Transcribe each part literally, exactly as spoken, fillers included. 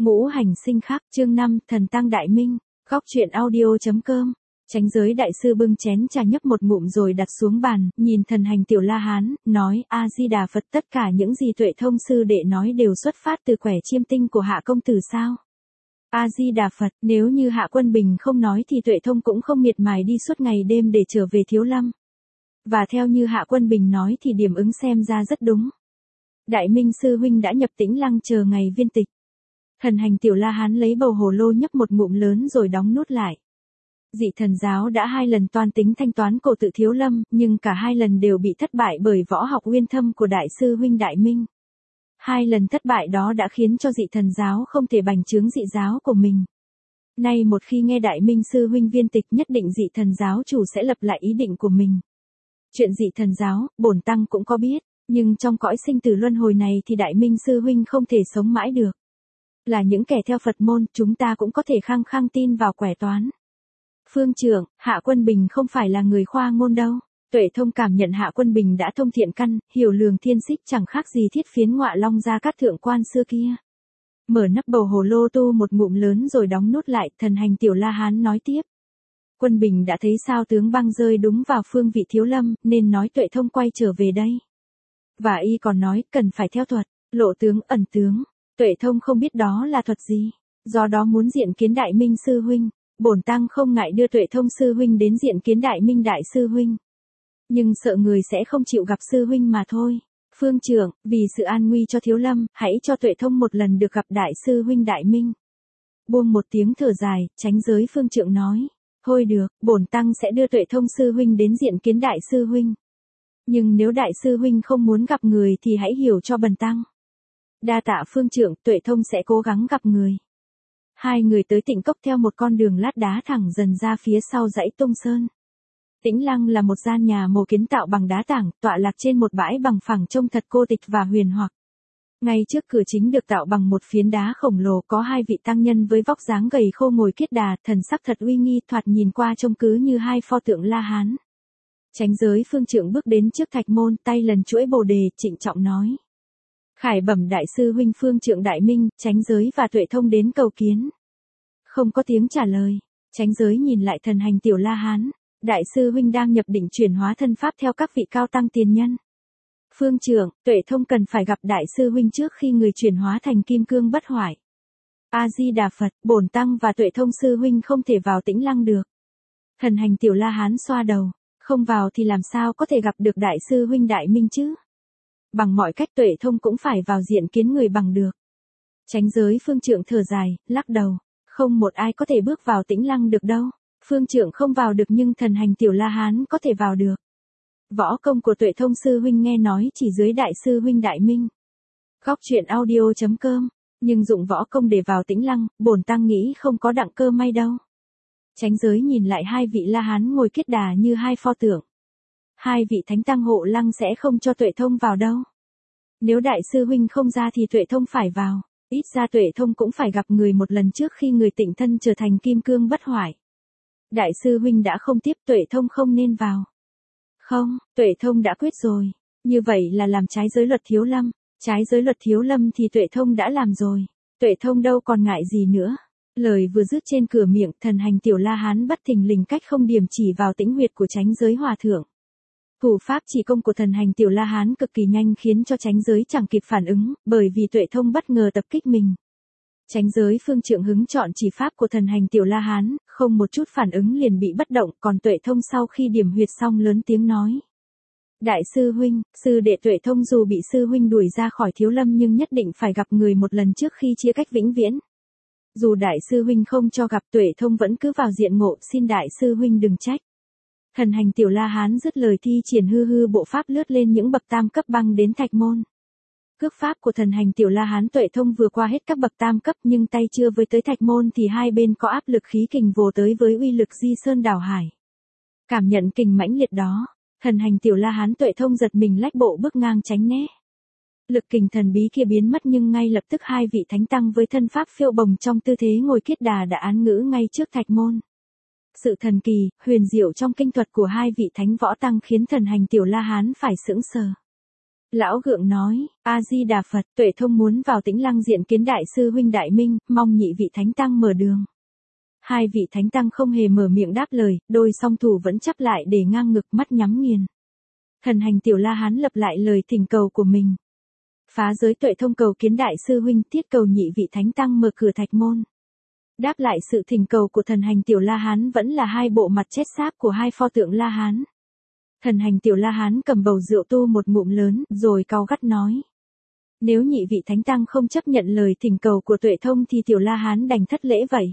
Ngũ hành sinh khắc, chương năm, thần tăng đại minh, góc truyện audio.com. Chánh giới đại sư bưng chén trà nhấp một ngụm rồi đặt xuống bàn, nhìn thần hành tiểu La Hán, nói: A Di Đà Phật, tất cả những gì Tuệ Thông sư đệ nói đều xuất phát từ quẻ chiêm tinh của Hạ công tử sao? A Di Đà Phật, nếu như Hạ Quân Bình không nói thì Tuệ Thông cũng không miệt mài đi suốt ngày đêm để trở về Thiếu Lâm. Và theo như Hạ Quân Bình nói thì điểm ứng xem ra rất đúng. Đại Minh sư huynh đã nhập Tĩnh Lăng chờ ngày viên tịch. Thần hành tiểu La Hán lấy bầu hồ lô nhấp một ngụm lớn rồi đóng nút lại. Dị thần giáo đã hai lần toan tính thanh toán cổ tự Thiếu Lâm, nhưng cả hai lần đều bị thất bại bởi võ học uyên thâm của đại sư huynh Đại Minh. Hai lần thất bại đó đã khiến cho dị thần giáo không thể bành trướng dị giáo của mình. Nay một khi nghe Đại Minh sư huynh viên tịch, nhất định dị thần giáo chủ sẽ lập lại ý định của mình. Chuyện dị thần giáo, bổn tăng cũng có biết, nhưng trong cõi sinh tử luân hồi này thì Đại Minh sư huynh không thể sống mãi được. Là những kẻ theo Phật môn, chúng ta cũng có thể khăng khăng tin vào quẻ toán. Phương trưởng, Hạ Quân Bình không phải là người khoa ngôn đâu. Tuệ Thông cảm nhận Hạ Quân Bình đã thông thiện căn, hiểu lường thiên xích, chẳng khác gì thiết phiến ngọa long gia cát thượng quan xưa kia. Mở nắp bầu hồ lô tu một ngụm lớn rồi đóng nút lại, thần hành tiểu La Hán nói tiếp. Quân Bình đã thấy sao tướng băng rơi đúng vào phương vị Thiếu Lâm, nên nói Tuệ Thông quay trở về đây. Và y còn nói, cần phải theo thuật, lộ tướng, ẩn tướng. Tuệ Thông không biết đó là thuật gì, do đó muốn diện kiến Đại Minh sư huynh. Bổn tăng không ngại đưa Tuệ Thông sư huynh đến diện kiến Đại Minh đại sư huynh. Nhưng sợ người sẽ không chịu gặp sư huynh mà thôi. Phương trưởng, vì sự an nguy cho Thiếu Lâm, hãy cho Tuệ Thông một lần được gặp đại sư huynh Đại Minh. Buông một tiếng thở dài, Chánh giới phương trưởng nói. Thôi được, bổn tăng sẽ đưa Tuệ Thông sư huynh đến diện kiến đại sư huynh. Nhưng nếu đại sư huynh không muốn gặp người thì hãy hiểu cho bần tăng. Đa tạ phương trưởng, Tuệ Thông sẽ cố gắng gặp người. Hai người tới Tịnh Cốc theo một con đường lát đá thẳng dần ra phía sau dãy Tung Sơn. Tĩnh Lăng là một gian nhà mồ kiến tạo bằng đá tảng, tọa lạc trên một bãi bằng phẳng trông thật cô tịch và huyền hoặc. Ngay trước cửa chính được tạo bằng một phiến đá khổng lồ, có hai vị tăng nhân với vóc dáng gầy khô ngồi kiết đà, thần sắc thật uy nghi, thoạt nhìn qua trông cứ như hai pho tượng La Hán. Chánh giới phương trưởng bước đến trước thạch môn, tay lần chuỗi bồ đề, trịnh trọng nói. Khải bẩm đại sư huynh phương trưởng Đại Minh, Chánh giới và Tuệ Thông đến cầu kiến. Không có tiếng trả lời. Chánh giới nhìn lại thần hành tiểu La Hán. Đại sư huynh đang nhập định chuyển hóa thân pháp theo các vị cao tăng tiền nhân. Phương trưởng, Tuệ Thông cần phải gặp đại sư huynh trước khi người chuyển hóa thành kim cương bất hoại. A Di Đà Phật, bổn tăng và Tuệ Thông sư huynh không thể vào Tĩnh Lăng được. Thần hành tiểu La Hán xoa đầu. Không vào thì làm sao có thể gặp được đại sư huynh Đại Minh chứ? Bằng mọi cách Tuệ Thông cũng phải vào diện kiến người bằng được. Chánh giới phương trưởng thở dài, lắc đầu. Không một ai có thể bước vào Tĩnh Lăng được đâu. Phương trưởng không vào được nhưng thần hành tiểu La Hán có thể vào được. Võ công của Tuệ Thông sư huynh nghe nói chỉ dưới đại sư huynh Đại Minh. Góc truyện audio.com. Nhưng dụng võ công để vào Tĩnh Lăng, bổn tăng nghĩ không có đặng cơ may đâu. Chánh giới nhìn lại hai vị La Hán ngồi kiết đà như hai pho tượng. Hai vị thánh tăng hộ lăng sẽ không cho Tuệ Thông vào đâu. Nếu đại sư huynh không ra thì Tuệ Thông phải vào. Ít ra Tuệ Thông cũng phải gặp người một lần trước khi người tịnh thân trở thành kim cương bất hoại. Đại sư huynh đã không tiếp, Tuệ Thông không nên vào. Không, Tuệ Thông đã quyết rồi. Như vậy là làm trái giới luật Thiếu Lâm. Trái giới luật Thiếu Lâm thì Tuệ Thông đã làm rồi. Tuệ Thông đâu còn ngại gì nữa. Lời vừa dứt trên cửa miệng, thần hành tiểu La Hán bất thình lình cách không điểm chỉ vào tĩnh huyệt của Chánh giới hòa thượng. Thủ pháp chỉ công của thần hành tiểu La Hán cực kỳ nhanh khiến cho Chánh giới chẳng kịp phản ứng, bởi vì Tuệ Thông bất ngờ tập kích mình. Chánh giới phương trưởng hứng chọn chỉ pháp của thần hành tiểu La Hán, không một chút phản ứng liền bị bất động, còn Tuệ Thông sau khi điểm huyệt xong lớn tiếng nói. Đại sư huynh, sư đệ Tuệ Thông dù bị sư huynh đuổi ra khỏi Thiếu Lâm nhưng nhất định phải gặp người một lần trước khi chia cách vĩnh viễn. Dù đại sư huynh không cho gặp, Tuệ Thông vẫn cứ vào diện ngộ, xin đại sư huynh đừng trách. Thần hành tiểu La Hán dứt lời thi triển hư hư bộ pháp lướt lên những bậc tam cấp băng đến thạch môn. Cước pháp của thần hành tiểu La Hán Tuệ Thông vừa qua hết các bậc tam cấp nhưng tay chưa với tới thạch môn thì hai bên có áp lực khí kình vồ tới với uy lực di sơn đảo hải. Cảm nhận kình mãnh liệt đó, thần hành tiểu La Hán Tuệ Thông giật mình lách bộ bước ngang tránh né. Lực kình thần bí kia biến mất nhưng ngay lập tức hai vị thánh tăng với thân pháp phiêu bồng trong tư thế ngồi kiết đà đã án ngữ ngay trước thạch môn. Sự thần kỳ, huyền diệu trong kinh thuật của hai vị thánh võ tăng khiến thần hành tiểu La Hán phải sững sờ. Lão gượng nói, A-di-đà Phật, Tuệ Thông muốn vào Tĩnh Lăng diện kiến đại sư huynh Đại Minh, mong nhị vị thánh tăng mở đường. Hai vị thánh tăng không hề mở miệng đáp lời, đôi song thủ vẫn chắp lại để ngang ngực, mắt nhắm nghiền. Thần hành Tiểu La Hán lặp lại lời thỉnh cầu của mình. Phá giới Tuệ Thông cầu kiến đại sư huynh, thiết cầu nhị vị thánh tăng mở cửa thạch môn. Đáp lại sự thỉnh cầu của thần hành Tiểu La Hán vẫn là hai bộ mặt chết sáp của hai pho tượng La Hán. Thần hành Tiểu La Hán cầm bầu rượu tu một ngụm lớn, rồi cau gắt nói. Nếu nhị vị thánh tăng không chấp nhận lời thỉnh cầu của Tuệ Thông thì Tiểu La Hán đành thất lễ vậy.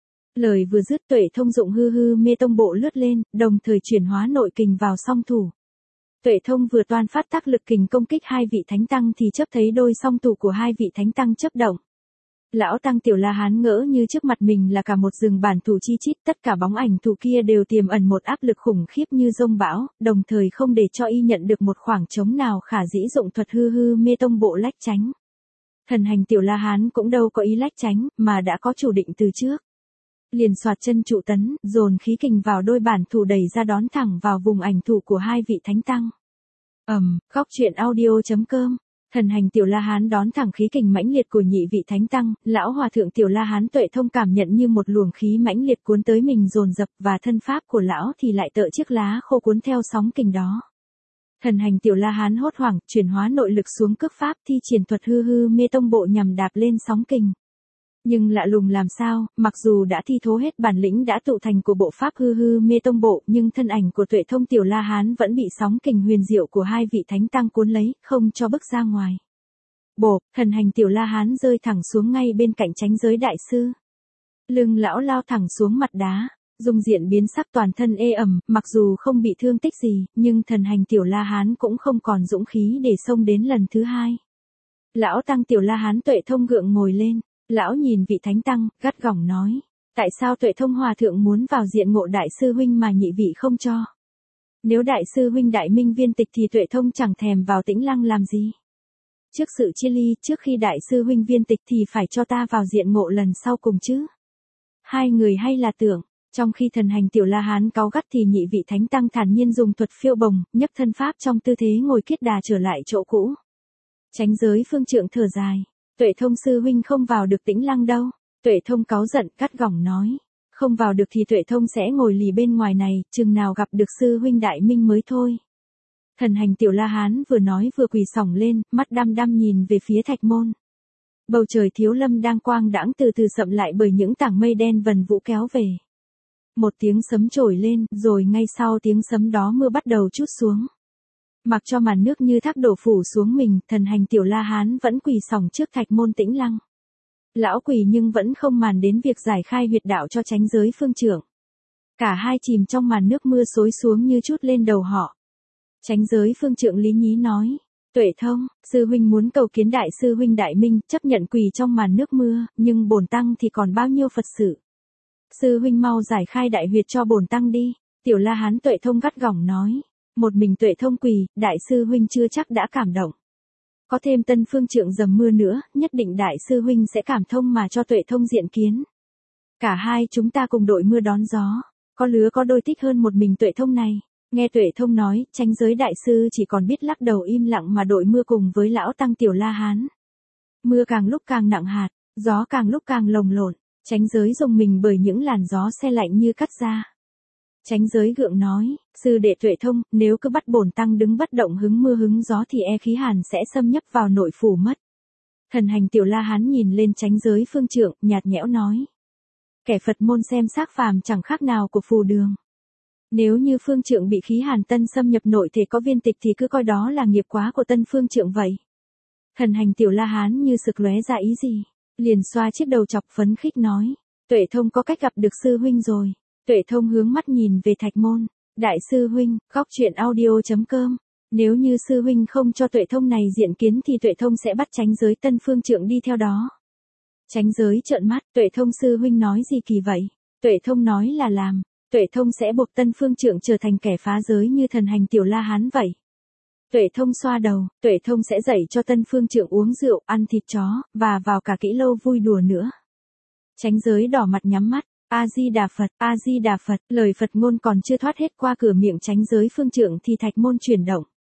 Lời vừa dứt, Tuệ Thông dụng hư hư mê tông bộ lướt lên, đồng thời chuyển hóa nội kình vào song thủ. Tuệ Thông vừa toan phát tác lực kình công kích hai vị thánh tăng thì chớp thấy đôi song thủ của hai vị thánh tăng chớp động. Lão tăng Tiểu La Hán ngỡ như trước mặt mình là cả một rừng bản thủ chi chít, tất cả bóng ảnh thủ kia đều tiềm ẩn một áp lực khủng khiếp như dông bão, đồng thời không để cho y nhận được một khoảng trống nào khả dĩ dụng thuật hư hư mê tông bộ lách tránh. Thần hành Tiểu La Hán cũng đâu có ý lách tránh, mà đã có chủ định từ trước. Liền xoạt chân trụ tấn, dồn khí kình vào đôi bản thủ đẩy ra đón thẳng vào vùng ảnh thủ của hai vị thánh tăng. Ầm, um, góc truyện audio chấm com. Thần hành Tiểu La Hán đón thẳng khí kình mãnh liệt của nhị vị thánh tăng, lão hòa thượng Tiểu La Hán Tuệ Thông cảm nhận như một luồng khí mãnh liệt cuốn tới mình dồn dập, và thân pháp của lão thì lại tựa chiếc lá khô cuốn theo sóng kình đó. Thần hành Tiểu La Hán hốt hoảng, chuyển hóa nội lực xuống cước pháp, thi triển thuật hư hư mê tông bộ nhằm đạp lên sóng kình. Nhưng lạ lùng làm sao, mặc dù đã thi thố hết bản lĩnh đã tụ thành của bộ pháp hư hư mê tông bộ, nhưng thân ảnh của Tuệ Thông Tiểu La Hán vẫn bị sóng kình huyền diệu của hai vị thánh tăng cuốn lấy, không cho bước ra ngoài. Bộp, thần hành Tiểu La Hán rơi thẳng xuống ngay bên cạnh Chánh Giới đại sư. Lưng lão lao thẳng xuống mặt đá, dung diện biến sắc, toàn thân ê ẩm, mặc dù không bị thương tích gì, nhưng thần hành Tiểu La Hán cũng không còn dũng khí để xông đến lần thứ hai. Lão tăng Tiểu La Hán Tuệ Thông gượng ngồi lên. Lão nhìn vị thánh tăng, gắt gỏng nói. Tại sao Tuệ Thông hòa thượng muốn vào diện ngộ đại sư huynh mà nhị vị không cho? Nếu đại sư huynh Đại Minh viên tịch thì Tuệ Thông chẳng thèm vào Tĩnh Lăng làm gì? Trước sự chia ly, trước khi đại sư huynh viên tịch thì phải cho ta vào diện ngộ lần sau cùng chứ? Hai người hay là tưởng, trong khi thần hành Tiểu La Hán cáu gắt thì nhị vị thánh tăng thản nhiên dùng thuật phiêu bồng, nhấc thân pháp trong tư thế ngồi kiết đà trở lại chỗ cũ. Chánh Giới phương trượng thở dài. Tuệ Thông sư huynh không vào được Tĩnh Lăng đâu. Tuệ Thông cáu giận, cắt gỏng nói. Không vào được thì Tuệ Thông sẽ ngồi lì bên ngoài này, chừng nào gặp được sư huynh Đại Minh mới thôi. Thần hành Tiểu La Hán vừa nói vừa quỳ xỏng lên, mắt đăm đăm nhìn về phía thạch môn. Bầu trời thiếu lâm đang quang đãng từ từ sậm lại bởi những tảng mây đen vần vũ kéo về. Một tiếng sấm trổi lên, rồi ngay sau tiếng sấm đó mưa bắt đầu trút xuống. Mặc cho màn nước như thác đổ phủ xuống mình, thần hành Tiểu La Hán vẫn quỳ xỏng trước thạch môn Tĩnh Lăng. Lão quỳ nhưng vẫn không màn đến việc giải khai huyệt đạo cho Chánh Giới phương trưởng. Cả hai chìm trong màn nước mưa xối xuống như chút lên đầu họ. Chánh Giới phương trượng lý nhí nói. Tuệ Thông, sư huynh muốn cầu kiến đại sư huynh Đại Minh, chấp nhận quỳ trong màn nước mưa, nhưng bổn tăng thì còn bao nhiêu Phật sự. Sư huynh mau giải khai đại huyệt cho bổn tăng đi. Tiểu La Hán Tuệ Thông gắt gỏng nói. Một mình Tuệ Thông quỳ, đại sư huynh chưa chắc đã cảm động. Có thêm tân phương trượng dầm mưa nữa, nhất định đại sư huynh sẽ cảm thông mà cho Tuệ Thông diện kiến. Cả hai chúng ta cùng đội mưa đón gió, có lứa có đôi thích hơn một mình Tuệ Thông này. Nghe Tuệ Thông nói, Chánh Giới đại sư chỉ còn biết lắc đầu im lặng mà đội mưa cùng với lão tăng Tiểu La Hán. Mưa càng lúc càng nặng hạt, gió càng lúc càng lồng lộn, Chánh Giới rùng mình bởi những làn gió se lạnh như cắt da. Chánh Giới gượng nói, sư đệ Tuệ Thông, nếu cứ bắt bổn tăng đứng bất động hứng mưa hứng gió thì e khí hàn sẽ xâm nhập vào nội phủ mất. Thần hành Tiểu La Hán nhìn lên Chánh Giới phương trượng, nhạt nhẽo nói. Kẻ Phật môn xem xác phàm chẳng khác nào của phù đường. Nếu như phương trượng bị khí hàn tân xâm nhập nội thể có viên tịch thì cứ coi đó là nghiệp quá của tân phương trượng vậy. Thần hành Tiểu La Hán như sực lóe ra ý gì, liền xoa chiếc đầu chọc phấn khích nói. Tuệ Thông có cách gặp được sư huynh rồi. Tuệ Thông hướng mắt nhìn về thạch môn. Đại sư huynh, góc truyện audio chấm com. Nếu như sư huynh không cho Tuệ Thông này diện kiến thì Tuệ Thông sẽ bắt Chánh Giới tân phương trượng đi theo đó. Chánh Giới trợn mắt, Tuệ Thông sư huynh nói gì kỳ vậy? Tuệ Thông nói là làm. Tuệ Thông sẽ buộc tân phương trượng trở thành kẻ phá giới như thần hành Tiểu La Hán vậy. Tuệ Thông xoa đầu, Tuệ Thông sẽ dạy cho tân phương trượng uống rượu, ăn thịt chó, và vào cả kỹ lâu vui đùa nữa. Chánh Giới đỏ mặt nhắm mắt. A-di-đà Phật, A-di-đà Phật, lời Phật ngôn còn chưa thoát hết qua cửa miệng Chánh Giới phương trượng thì thạch môn chuyển động.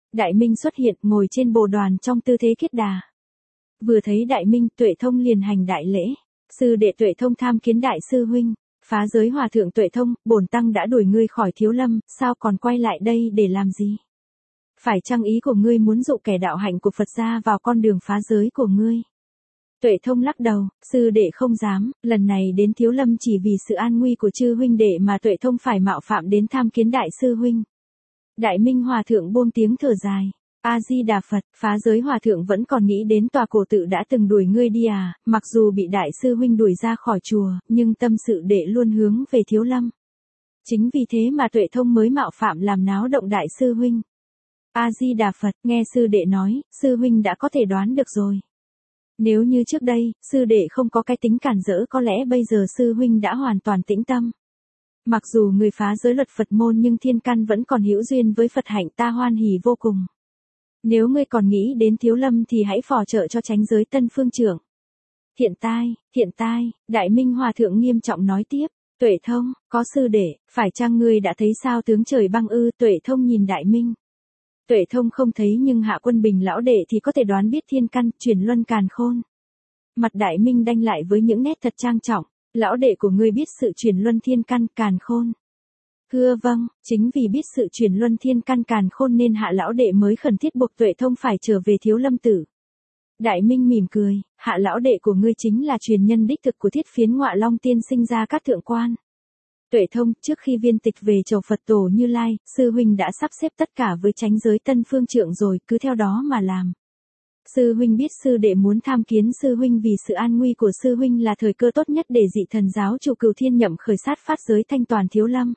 Đại Minh xuất hiện ngồi trên bồ đoàn trong tư thế kiết đà. Vừa thấy Đại Minh, Tuệ Thông liền hành đại lễ. Sư đệ Tuệ Thông tham kiến đại sư huynh. Phá giới hòa thượng Tuệ Thông, bổn tăng đã đuổi ngươi khỏi Thiếu Lâm, sao còn quay lại đây để làm gì? Phải chăng ý của ngươi muốn dụ kẻ đạo hạnh của Phật gia vào con đường phá giới của ngươi? Tuệ Thông lắc đầu, sư đệ không dám, lần này đến Thiếu Lâm chỉ vì sự an nguy của chư huynh đệ mà Tuệ Thông phải mạo phạm đến tham kiến đại sư huynh. Đại Minh hòa thượng buông tiếng thở dài. A-di-đà Phật, phá giới hòa thượng vẫn còn nghĩ đến tòa cổ tự đã từng đuổi ngươi đi à, mặc dù bị đại sư huynh đuổi ra khỏi chùa, nhưng tâm sự đệ luôn hướng về Thiếu Lâm. Chính vì thế mà Tuệ Thông mới mạo phạm làm náo động đại sư huynh. A-di-đà Phật, nghe sư đệ nói, sư huynh đã có thể đoán được rồi. Nếu như trước đây, sư đệ không có cái tính cản rỡ có lẽ bây giờ sư huynh đã hoàn toàn tĩnh tâm. Mặc dù người phá giới luật Phật môn nhưng thiên căn vẫn còn hữu duyên với Phật hạnh ta hoan hỉ vô cùng. Nếu ngươi còn nghĩ đến Thiếu Lâm thì hãy phò trợ cho chánh giới Tân Phương trưởng. Thiện tai, thiện tai, Đại Minh hòa thượng nghiêm trọng nói tiếp, Tuệ Thông, có sư đệ, phải chăng ngươi đã thấy sao tướng trời băng ư? Tuệ Thông nhìn Đại Minh. Tuệ Thông không thấy nhưng Hạ Quân Bình lão đệ thì có thể đoán biết thiên căn, chuyển luân càn khôn. Mặt Đại Minh đanh lại với những nét thật trang trọng, lão đệ của ngươi biết sự chuyển luân thiên căn, càn khôn. Thưa vâng, chính vì biết sự chuyển luân thiên căn càn khôn nên Hạ lão đệ mới khẩn thiết buộc Tuệ Thông phải trở về Thiếu Lâm tử. Đại Minh mỉm cười, Hạ lão đệ của ngươi chính là truyền nhân đích thực của Thiết Phiến Ngọa Long tiên sinh ra các thượng quan. Tuệ Thông, trước khi viên tịch về chầu Phật tổ Như Lai, sư huynh đã sắp xếp tất cả với chánh giới Tân Phương trưởng rồi, cứ theo đó mà làm. Sư huynh biết sư đệ muốn tham kiến sư huynh vì sự an nguy của sư huynh là thời cơ tốt nhất để dị thần giáo chủ Cửu Thiên Nhậm khởi sát phát giới thanh toàn Thiếu Lâm.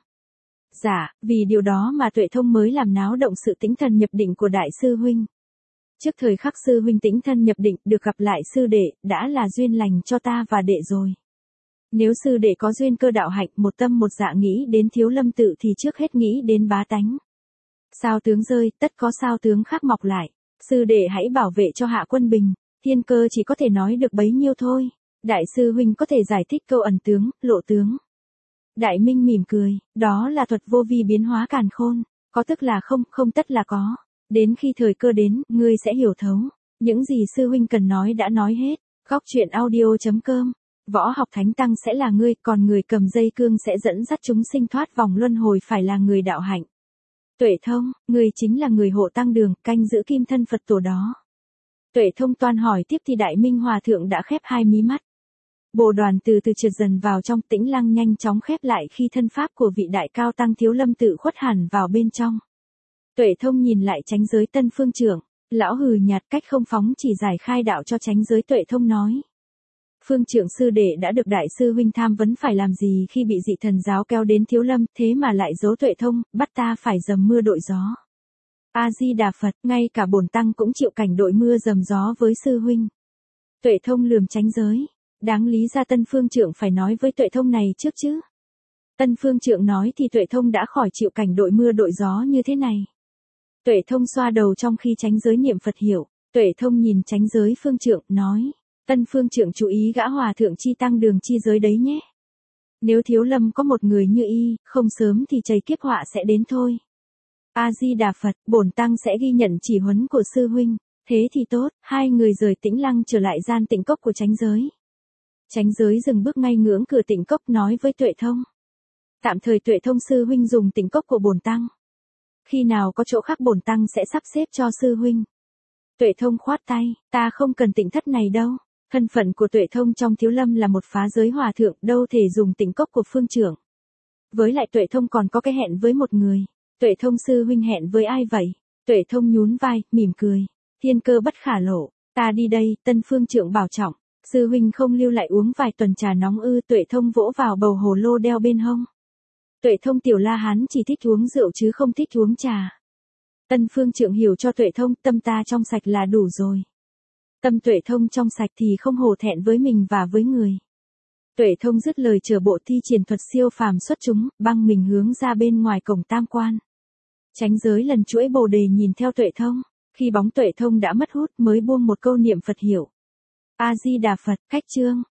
Dạ, vì điều đó mà Tuệ Thông mới làm náo động sự tĩnh thần nhập định của đại sư huynh. Trước thời khắc sư huynh tĩnh thân nhập định, được gặp lại sư đệ, đã là duyên lành cho ta và đệ rồi. Nếu sư đệ có duyên cơ đạo hạnh, một tâm một dạ nghĩ đến Thiếu Lâm tự thì trước hết nghĩ đến bá tánh. Sao tướng rơi, tất có sao tướng khác mọc lại. Sư đệ hãy bảo vệ cho Hạ Quân Bình, thiên cơ chỉ có thể nói được bấy nhiêu thôi. Đại sư huynh có thể giải thích câu ẩn tướng, lộ tướng. Đại Minh mỉm cười, đó là thuật vô vi biến hóa càn khôn, có tức là không, không tất là có. Đến khi thời cơ đến, ngươi sẽ hiểu thấu. Những gì sư huynh cần nói đã nói hết. Góc truyện audio chấm com. Võ học thánh tăng sẽ là ngươi, còn người cầm dây cương sẽ dẫn dắt chúng sinh thoát vòng luân hồi phải là người đạo hạnh. Tuệ Thông, ngươi chính là người hộ tăng đường, canh giữ kim thân Phật tổ đó. Tuệ Thông toan hỏi tiếp thì Đại Minh hòa thượng đã khép hai mí mắt. Bồ đoàn từ từ trượt dần vào trong, tĩnh lăng nhanh chóng khép lại khi thân pháp của vị đại cao tăng Thiếu Lâm tự khuất hẳn vào bên trong. Tuệ Thông nhìn lại chánh giới Tân Phương trưởng, lão hừ nhạt cách không phóng chỉ giải khai đạo cho chánh giới. Tuệ Thông nói. Phương trưởng sư đệ đã được đại sư huynh tham vấn phải làm gì khi bị dị thần giáo kéo đến Thiếu Lâm, thế mà lại giấu Tuệ Thông, bắt ta phải dầm mưa đội gió. A-di-đà Phật, ngay cả bổn tăng cũng chịu cảnh đội mưa dầm gió với sư huynh. Tuệ Thông lườm chánh giới, đáng lý ra Tân Phương trưởng phải nói với Tuệ Thông này trước chứ. Tân Phương trưởng nói thì Tuệ Thông đã khỏi chịu cảnh đội mưa đội gió như thế này. Tuệ Thông xoa đầu trong khi chánh giới niệm Phật hiểu. Tuệ Thông nhìn chánh giới Phương trưởng, nói. Tân Phương trưởng chú ý gã hòa thượng chi tăng đường chi giới đấy nhé. Nếu Thiếu Lâm có một người như y, không sớm thì chảy kiếp họa sẽ đến thôi. A-di-đà Phật, bổn tăng sẽ ghi nhận chỉ huấn của sư huynh. Thế thì tốt, hai người rời Tĩnh Lăng trở lại gian tịnh cốc của chánh giới. Chánh giới dừng bước ngay ngưỡng cửa tịnh cốc nói với Tuệ Thông. Tạm thời Tuệ Thông sư huynh dùng tịnh cốc của bổn tăng. Khi nào có chỗ khác bổn tăng sẽ sắp xếp cho sư huynh. Tuệ Thông khoát tay, ta không cần tịnh thất này đâu. Thân phận của Tuệ Thông trong Thiếu Lâm là một phá giới hòa thượng, đâu thể dùng tịnh cốc của phương trưởng. Với lại Tuệ Thông còn có cái hẹn với một người. Tuệ Thông sư huynh hẹn với ai vậy? Tuệ Thông nhún vai, mỉm cười. Thiên cơ bất khả lộ, ta đi đây. Tân Phương trưởng bảo trọng. Sư huynh không lưu lại uống vài tuần trà nóng ư? Tuệ Thông vỗ vào bầu hồ lô đeo bên hông. Tuệ Thông tiểu La Hán chỉ thích uống rượu chứ không thích uống trà. Tân Phương trưởng hiểu cho Tuệ Thông, tâm ta trong sạch là đủ rồi. Tâm Tuệ Thông trong sạch thì không hổ thẹn với mình và với người. Tuệ Thông dứt lời chờ bộ thi triển thuật siêu phàm xuất chúng, băng mình hướng ra bên ngoài cổng tam quan. Chánh giới lần chuỗi bồ đề nhìn theo Tuệ Thông, khi bóng Tuệ Thông đã mất hút mới buông một câu niệm Phật hiệu. A-di-đà Phật, khách chương.